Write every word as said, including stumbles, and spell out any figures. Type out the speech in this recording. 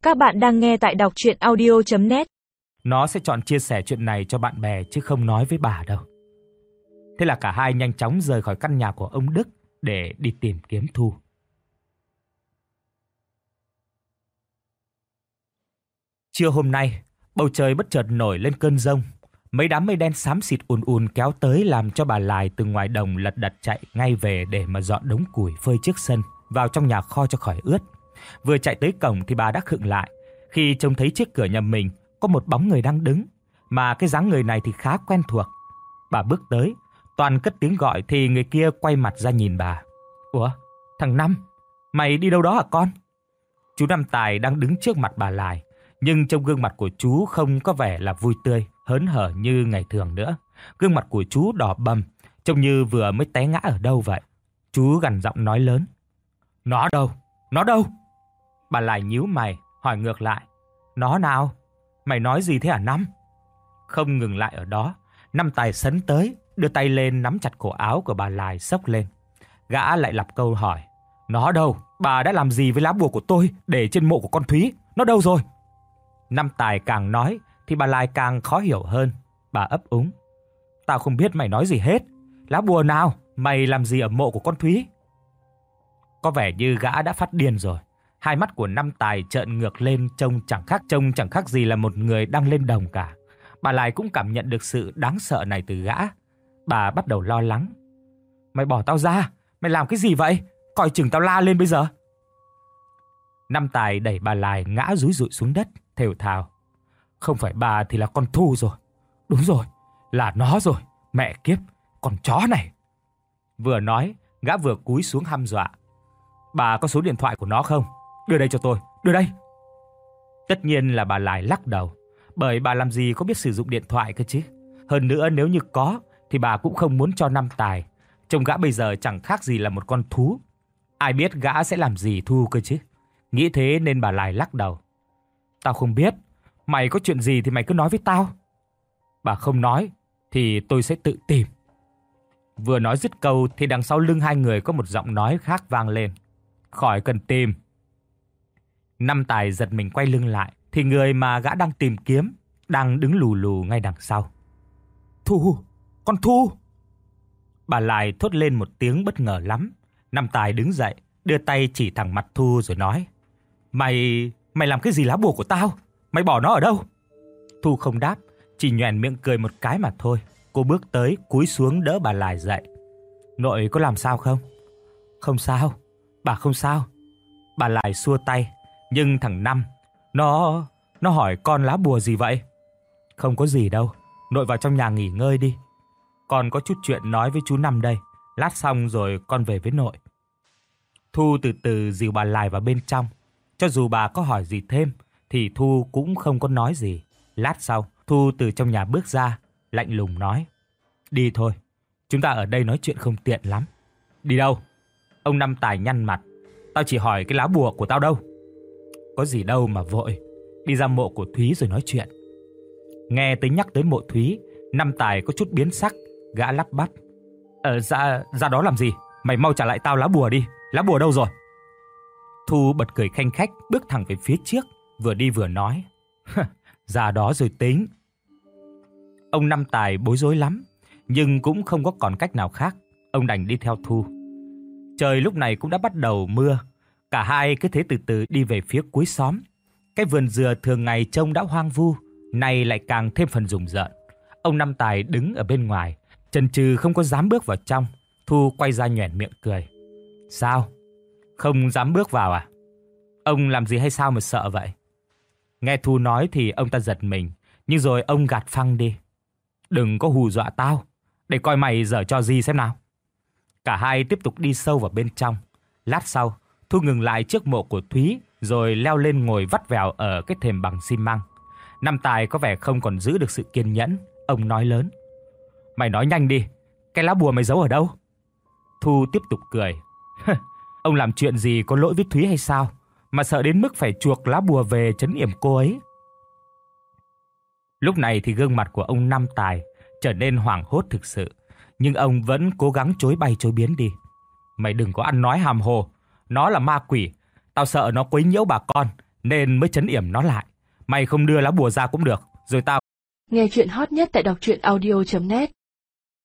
Các bạn đang nghe tại đọc truyện audio chấm net. Nó sẽ chọn chia sẻ chuyện này cho bạn bè chứ không nói với bà đâu. Thế là cả hai nhanh chóng rời khỏi căn nhà của ông Đức để đi tìm kiếm Thu. Trưa hôm nay, bầu trời bất chợt nổi lên cơn giông. Mấy đám mây đen xám xịt ùn ùn kéo tới làm cho bà Lài từ ngoài đồng lật đật chạy ngay về để mà dọn đống củi phơi trước sân, vào trong nhà kho cho khỏi ướt. Vừa chạy tới cổng thì bà đã khựng lại khi trông thấy trước cửa nhà mình có một bóng người đang đứng, mà cái dáng người này thì khá quen thuộc. Bà bước tới, toàn cất tiếng gọi thì người kia quay mặt ra nhìn bà. "Ủa, thằng Năm, mày đi đâu đó hả con?" Chú Năm Tài đang đứng trước mặt bà Lài, nhưng trong gương mặt của chú không có vẻ là vui tươi, hớn hở như ngày thường nữa. Gương mặt của chú đỏ bầm, trông như vừa mới té ngã ở đâu vậy. Chú gằn giọng nói lớn: "Nó đâu? Nó đâu?" Bà Lài nhíu mày, hỏi ngược lại: "Nó nào? Mày nói gì thế hả Năm?" Không ngừng lại ở đó, Năm Tài sấn tới, đưa tay lên nắm chặt cổ áo của bà Lài xốc lên. Gã lại lặp câu hỏi: "Nó đâu? Bà đã làm gì với lá bùa của tôi để trên mộ của con Thúy? Nó đâu rồi?" Năm Tài càng nói thì bà Lài càng khó hiểu hơn. Bà ấp úng: "Tao không biết mày nói gì hết. Lá bùa nào? Mày làm gì ở mộ của con Thúy?" Có vẻ như gã đã phát điên rồi. Hai mắt của Năm Tài trợn ngược lên, trông chẳng khác trông chẳng khác gì là một người đang lên đồng cả. Bà Lài cũng cảm nhận được sự đáng sợ này từ gã. Bà bắt đầu lo lắng: "Mày bỏ tao ra, mày làm cái gì vậy? Coi chừng tao la lên bây giờ." Năm Tài đẩy bà Lài ngã rúi rụi xuống đất, thều thào: "Không phải bà thì là con Thu rồi. Đúng rồi, là nó rồi. Mẹ kiếp, con chó này." Vừa nói, gã vừa cúi xuống hăm dọa: "Bà có số điện thoại của nó không? Đưa đây cho tôi, đưa đây." Tất nhiên là bà Lài lắc đầu, bởi bà làm gì có biết sử dụng điện thoại cơ chứ. Hơn nữa nếu như có thì bà cũng không muốn cho Năm Tài. Trông gã bây giờ chẳng khác gì là một con thú. Ai biết gã sẽ làm gì Thu cơ chứ. Nghĩ thế nên bà Lài lắc đầu: "Tao không biết. Mày có chuyện gì thì mày cứ nói với tao. Bà không nói thì tôi sẽ tự tìm." Vừa nói dứt câu thì đằng sau lưng hai người có một giọng nói khác vang lên: "Khỏi cần tìm." Năm Tài giật mình quay lưng lại thì người mà gã đang tìm kiếm đang đứng lù lù ngay đằng sau. "Thu, con Thu!" Bà Lài thốt lên một tiếng bất ngờ lắm. Năm Tài đứng dậy, đưa tay chỉ thẳng mặt Thu rồi nói: Mày, mày làm cái gì lá bùa của tao? Mày bỏ nó ở đâu?" Thu không đáp, chỉ nhoẻn miệng cười một cái mà thôi. Cô bước tới, cúi xuống đỡ bà Lài dậy: "Nội có làm sao không?" "Không sao, bà không sao." Bà Lài xua tay. Nhưng thằng Năm, nó nó hỏi con lá bùa gì vậy? "Không có gì đâu, nội vào trong nhà nghỉ ngơi đi. Con có chút chuyện nói với chú Năm đây, lát xong rồi con về với nội." Thu từ từ dìu bà Lài vào bên trong. Cho dù bà có hỏi gì thêm thì Thu cũng không có nói gì. Lát sau, Thu từ trong nhà bước ra, lạnh lùng nói: "Đi thôi, chúng ta ở đây nói chuyện không tiện lắm." "Đi đâu?" Ông Năm Tài nhăn mặt: "Tao chỉ hỏi cái lá bùa của tao đâu." "Có gì đâu mà vội, đi ra mộ của Thúy rồi nói chuyện." Nghe tới nhắc tới mộ Thúy, Năm Tài có chút biến sắc, gã lắp bắp: "Ờ, ra, ra đó làm gì? Mày mau trả lại tao lá bùa đi, lá bùa đâu rồi?" Thu bật cười khanh khách, bước thẳng về phía trước, vừa đi vừa nói: "Ra đó rồi tính." Ông Năm Tài bối rối lắm, nhưng cũng không có còn cách nào khác, ông đành đi theo Thu. Trời lúc này cũng đã bắt đầu mưa, cả hai cứ thế từ từ đi về phía cuối xóm. Cái vườn dừa thường ngày trông đã hoang vu, nay lại càng thêm phần rùng rợn. Ông Năm Tài đứng ở bên ngoài, chần chừ không có dám bước vào trong. Thu quay ra nhoẻn miệng cười: "Sao? Không dám bước vào à? Ông làm gì hay sao mà sợ vậy?" Nghe Thu nói thì ông ta giật mình, nhưng rồi ông gạt phăng đi: "Đừng có hù dọa tao, để coi mày giở trò gì xem nào." Cả hai tiếp tục đi sâu vào bên trong. Lát sau, Thu ngừng lại trước mộ của Thúy, rồi leo lên ngồi vắt vẻo ở cái thềm bằng xi măng. Năm Tài có vẻ không còn giữ được sự kiên nhẫn, ông nói lớn: "Mày nói nhanh đi, cái lá bùa mày giấu ở đâu?" Thu tiếp tục cười: "Ông làm chuyện gì có lỗi với Thúy hay sao, mà sợ đến mức phải chuộc lá bùa về trấn yểm cô ấy?" Lúc này thì gương mặt của ông Năm Tài trở nên hoảng hốt thực sự, nhưng ông vẫn cố gắng chối bay chối biến đi: "Mày đừng có ăn nói hàm hồ, nó là ma quỷ, tao sợ nó quấy nhiễu bà con, nên mới trấn yểm nó lại. Mày không đưa lá bùa ra cũng được, rồi tao... Nghe chuyện hot nhất tại đọc truyện audio chấm net